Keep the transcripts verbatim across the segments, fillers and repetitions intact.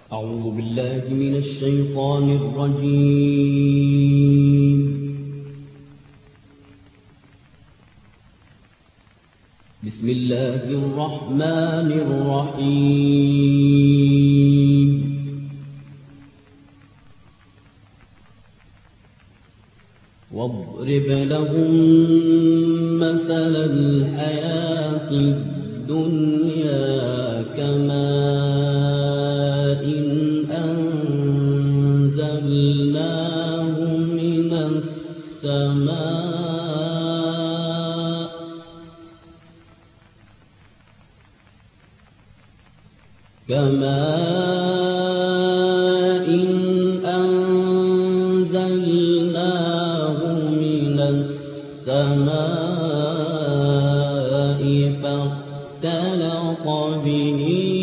أعوذ بالله من الشيطان الرجيم. بسم الله الرحمن الرحيم. واضرب لهم مثل الحياة الدنيا كماء أنزلناه من السماء كماء أنزلناه من السماء فاختلط به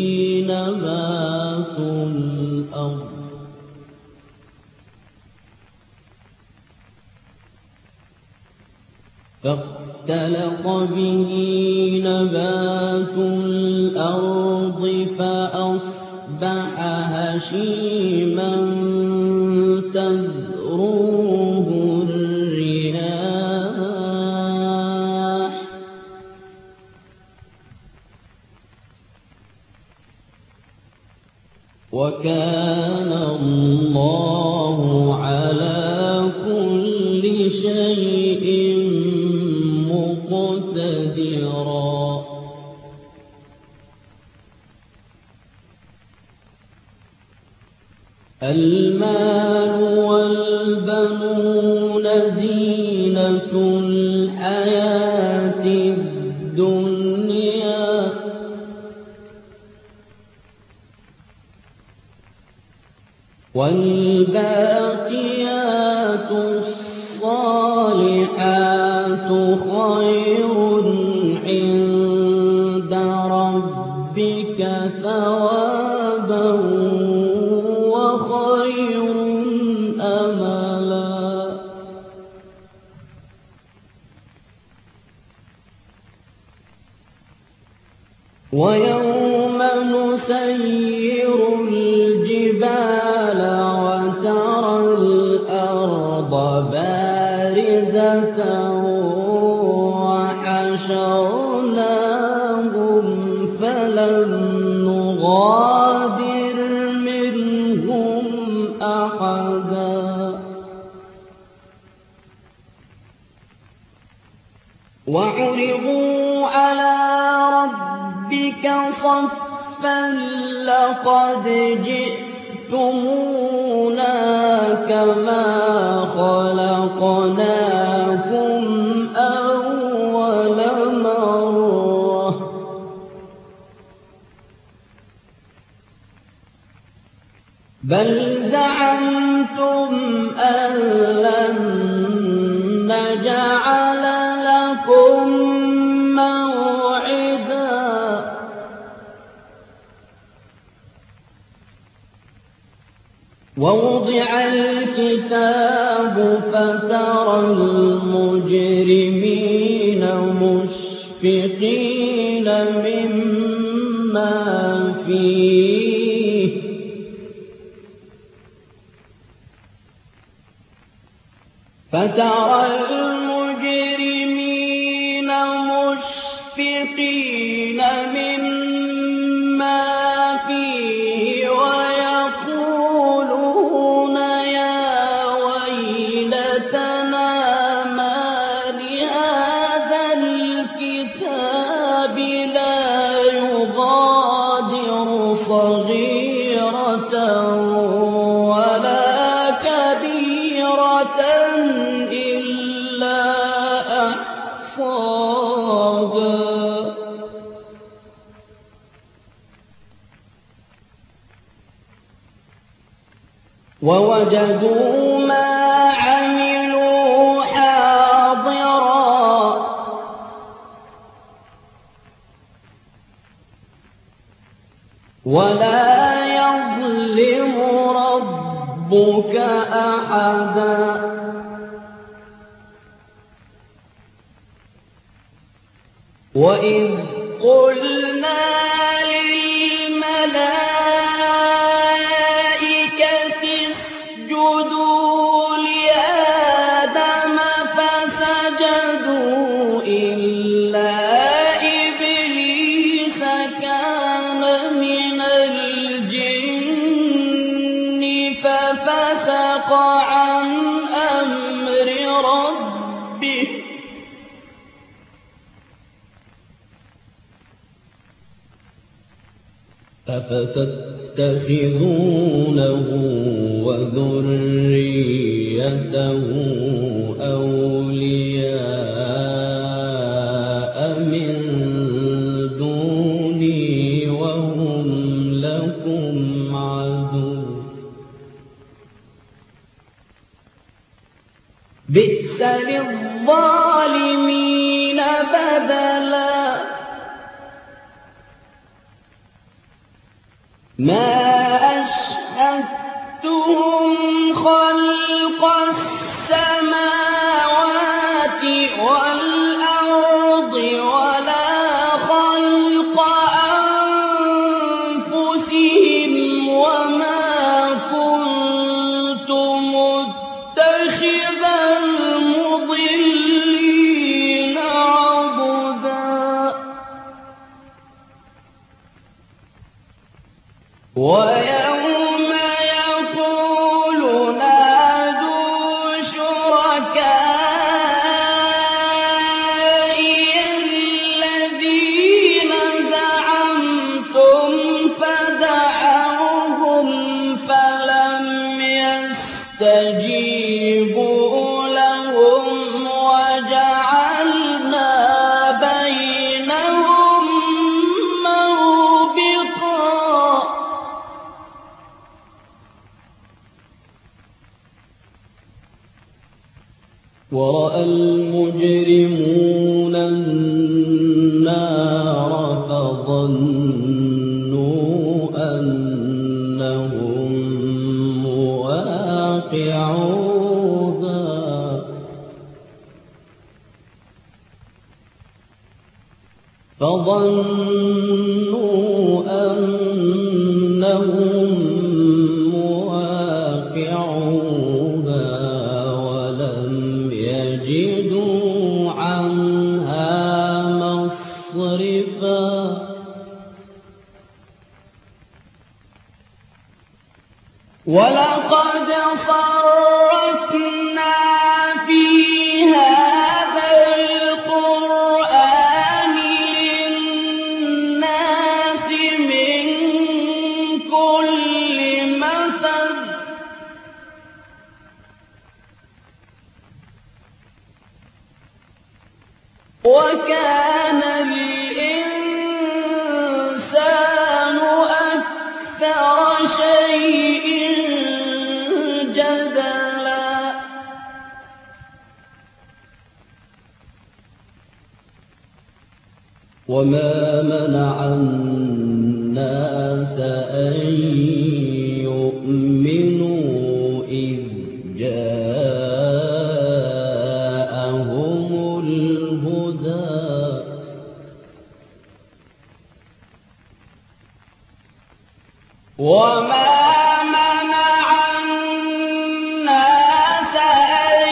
نبات الأرض فاختلط به نبات الأرض فأصبح هشيما تذروه الرياح وكان الله على كل شيء مقتدرا. المال والبنون زينة الحياة الدنيا والباقيات الصالحات خير عند ربك ثوابا وخير أملا. ويوم نسير الجبال وترى الأرض بارزة وحشرناهم فلم نغادر منهم أحدا وعرضوا على ربك صفا لقد جئتمونا كما خلقناكم أول مرة بل زعمتم أن لن نجعل لكم موعدا ووضع الكتاب فترى المجرمين مشفقين مما فيه فترى المجرمين مشفقين مما فيه ويقولون يا ويلتنا ما لهذا الكتاب لا يغادر صغيرة ولا كبيرة إلا أحصاها ووجدوا ما عملوا حاضرا ولا يظلم ربك أحدا. وإذ قلنا للملائكة ففسق عن أمر ربه أفتتخذونه وذريته أولياء من دوني وهم لكم عدو بئس للظالمين بدلا ما أشهدتهم خلق السماوات والأرض ولا خلق أنفسهم وما كنت متخذ المضلين عضدا ويوم يقول نادوا شركائي الذين زعمتم فدعوهم فلم يستجيبوا لهم وجعلنا بينهم موبقا ورأى المجرمون النار فظنوا أنهم مواقعوها فظنوا أنهم مواقعوها يجدوا عنها مصرفا ولقد صرفنا في هذا القرآن للناس من كل مثل وكان الإنسان أكثر شيء جدلا وما منع الناس أن يؤمنوا إذ جاءهم الهدى وما منع الناس أن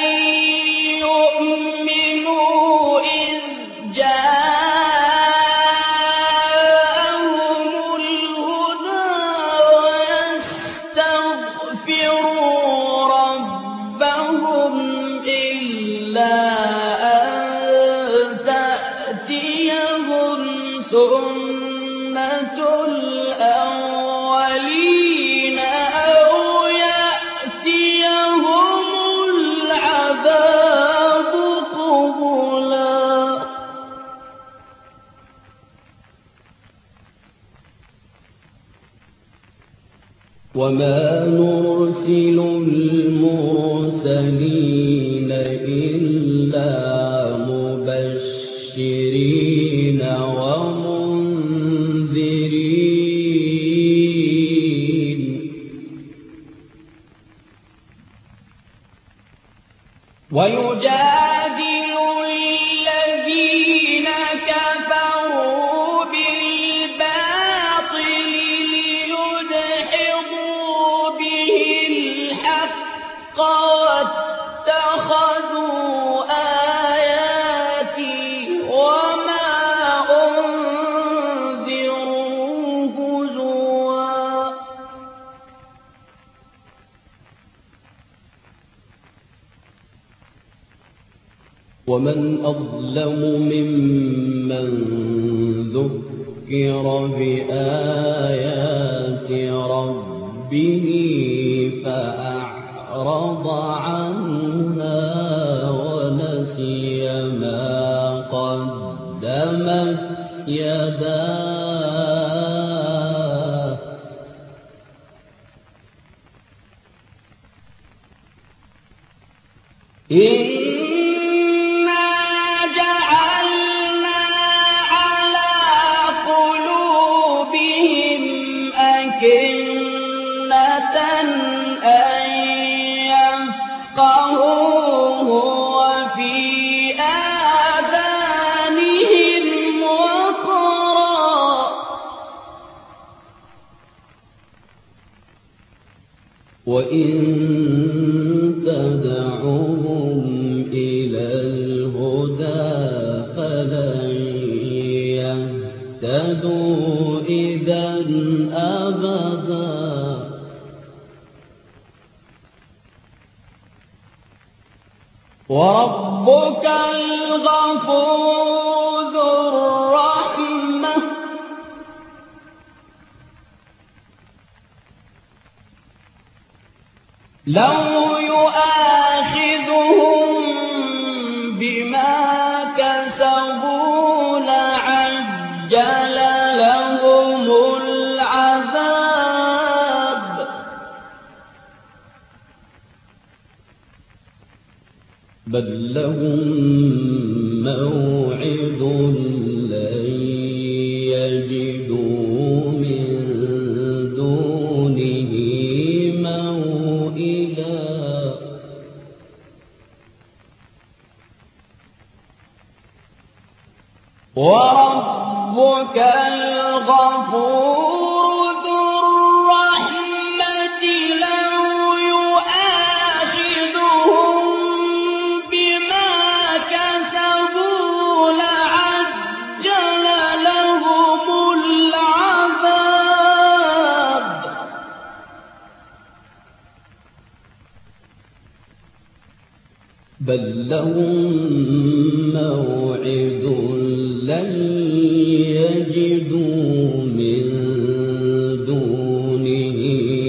يؤمنوا إذ جاءهم الهدى ويستغفروا ربهم إلا أن تأتيهم سنة الأولين أو يأتيهم العذاب قبلا وما نرسل المرسلين إلا مبشرين ومنذرين ويجادل الذين كفروا بالباطل ليدحضوا به الحق واتخذوا آياتي وما أنذروا هزوا ومن أظلم ممن ذكر بآيات ربه فأعرض عنها ونسي ما قدمت يداه إنا جعلنا على قلوبهم أكنة أن يفقهوه وفي آذانهم وقرا وإن تدعوهم إلى الهدى فلن يهتدوا إذا أبدا وربك الغفور ذو الرحمة لو يؤاخذهم بما كسبوا لعجل لهم العذاب بل لهم موعد لن يجدوا من دونه موئلا وربك الغفور ذو الرحمة لو يؤاخذهم بما كسبوا لعجل لهم العذاب بل لهم موعد لن يجدوا من دونه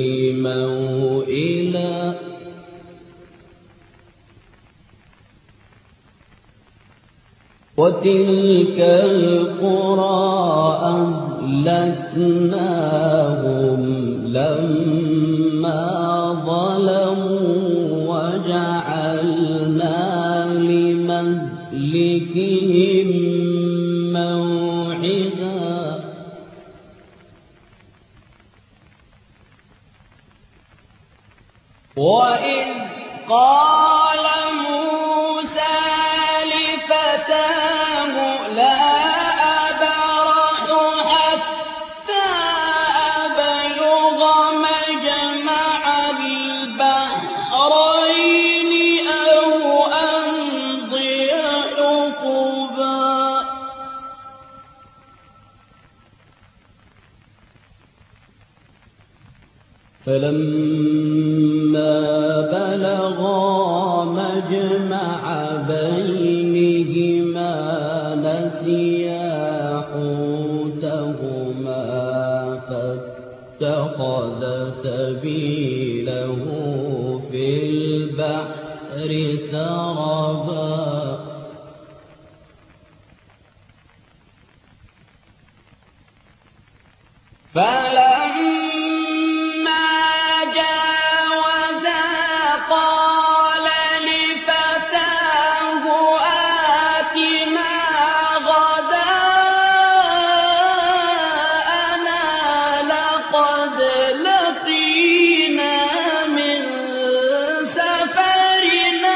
موئلا وتلك القرى أهلكناهم لما ظلموا وجعلنا لمهلكهم موعدا وإذ قال موسى لفتاه لا أبرح حتى أبلغ مجمع البحرين أو أمضي حقبا فلما بلغا مجمع بينهما نسيا حوتهما فاتخذ سبيله في البحر سربا فلما جاوزا قال لفتاه آتنا غداءنا لقد لقينا من سفرنا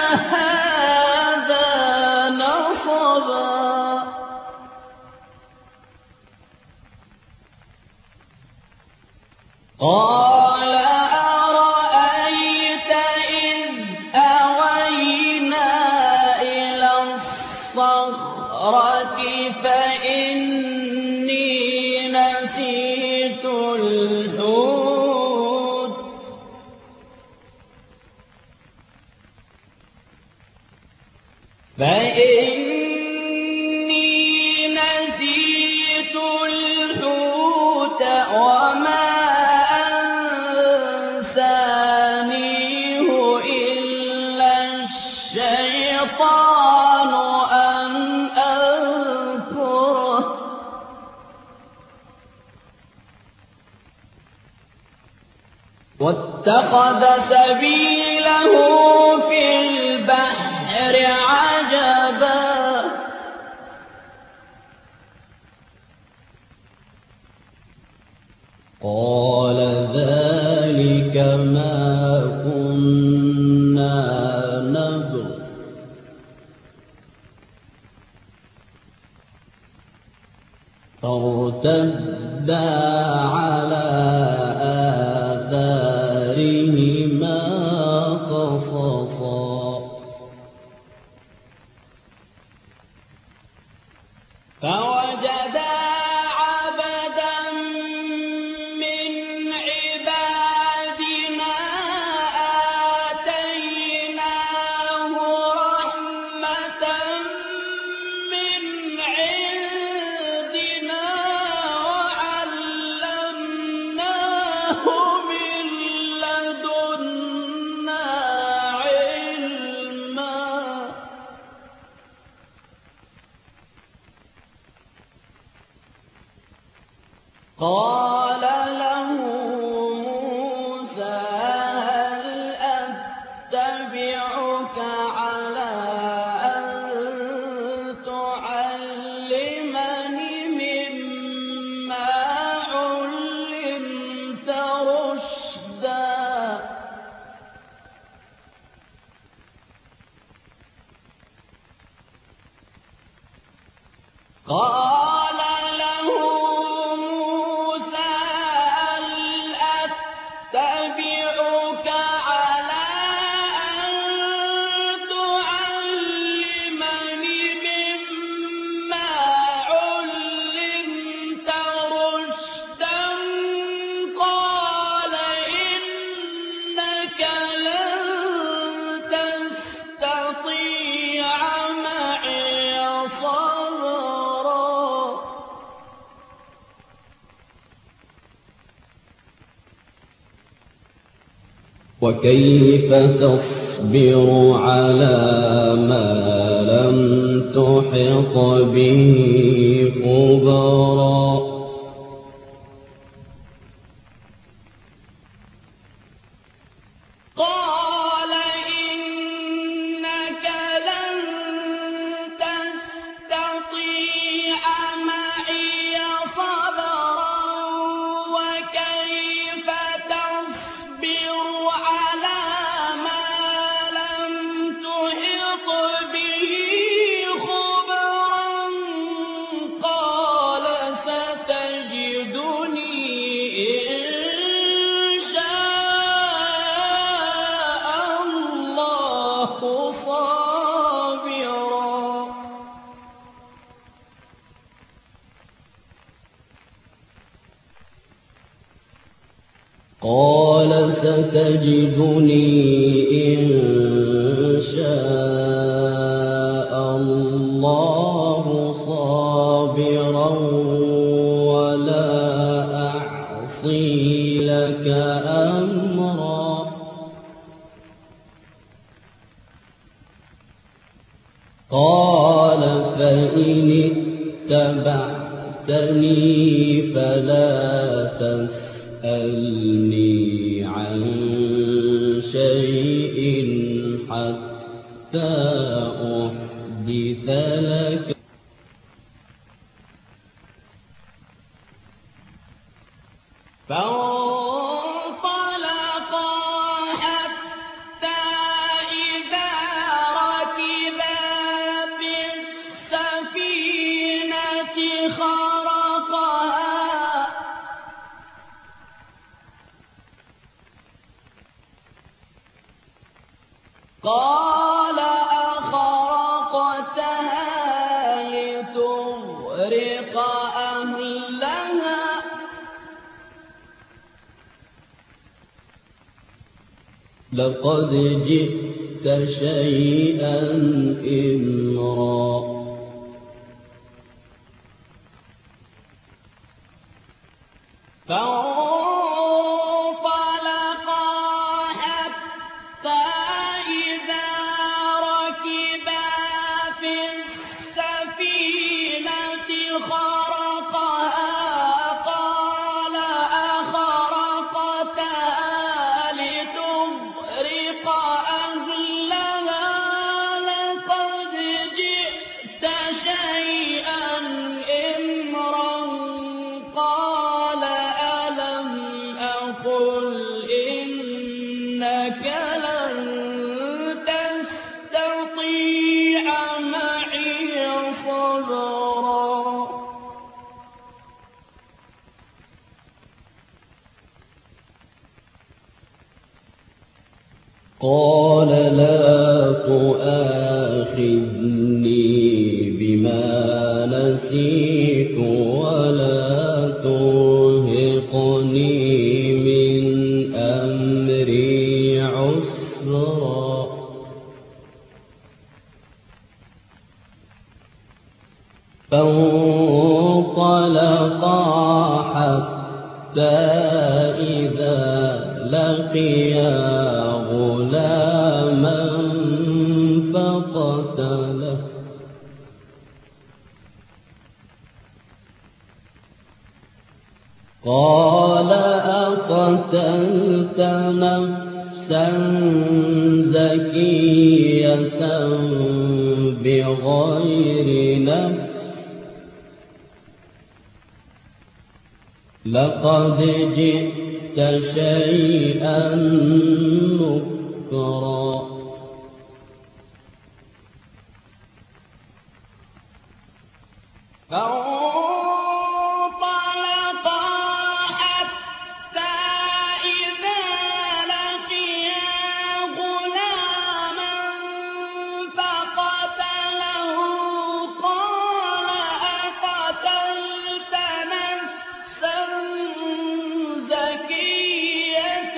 هذا نصبا فإني نسيت الحوت وما أنسانيه إلا الشيطان أن أذكره واتخذ سبيله في البحر عجبا قال ذلك ما كنا نبغ فارتدا على آثارهما قصصا فوجدا عبدا من عبادنا آتيناه رحمة من عندنا وعلمناه من لدنا علما قال له موسى هل أتبعك على أن تعلمني مما علمت رشدا قال له موسى هل أتبعك على أن تعلمني مما علمت رشدا قال إنك لن تستطيع معي صبرا وكيف تصبر على ما لم تحط به خبرا قال إنك لن تستطيع معي صبرا وكيف تصبر على ما لم تحط به خبرا قال ستجدني إن شاء الله صابرا قال ستجدني إن شاء الله صابرا ولا أعصي لك أمرا قال فإن اتبعتني فلا تسألني عن شيء حتى أحدث لك فانطلقا حتى إذا ركبا في السفينة خرقها قال أخرقتها لتغرق أهلها لقد جئت شيئا إمرا فانطلقا حتى إذا ركبا في السفينة خرقها قال أخرقتها لتغرق أهلها لقد جئت شيئا إمرا قال ألم أقل إنك لن تستطيع معي صبرا قال لا تؤاخذني بما نسيت ولا ترهقني من أمري عسرا فانطلقا حتى إذا لقيا غلاما فقتله قال أقتلت نفسا زكية بغير نفس لقد جئت شيئا نكرا فانطلقا حتى إذا لقيا غلاما فقتله قال أقتلت نفسا زكية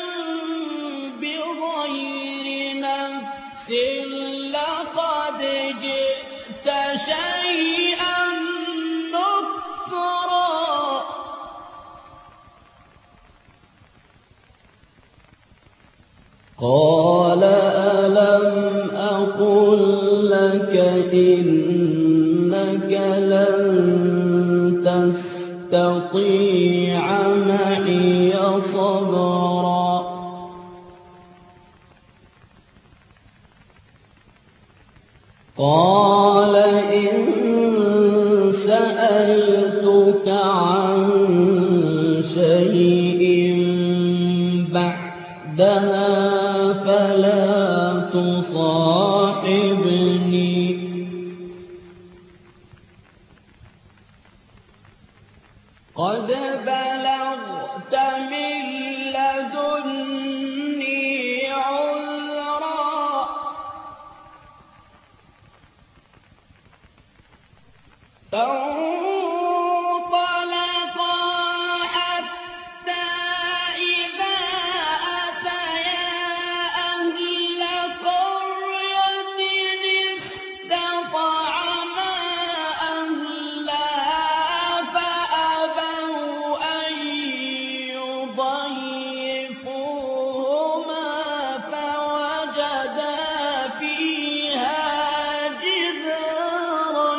بغير نفس لقد جئت شيئا نكرا قال ألم أقل لك إنك لن تستطيع معي صبرا قال إن سألتك عن شيء بعدها فلا تصاحبني قد بلغت من لدني عذرا فانطلقا حتى إذا أتيا أهل قرية استطعما أهلها فأبوا أن يضيفوهما فوجدا فيها جدارا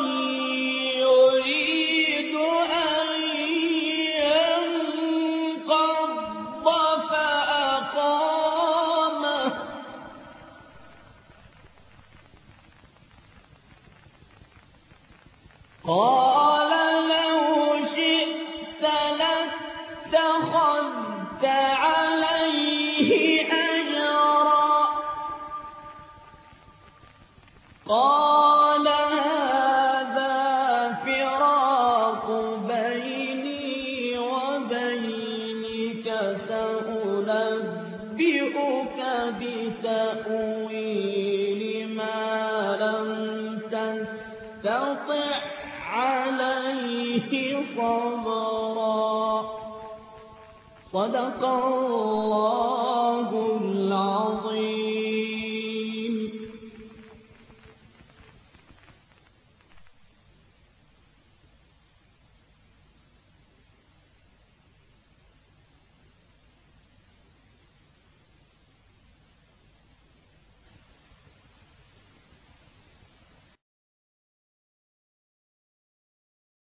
يريد أن ينقض فأقامه قال لو شئت لاتخذت عليه أجرا قال هذا فراق بيني وبينك سأنبئك بتأويل ما لم تستطع عليه صبرا صدق الله العظيم.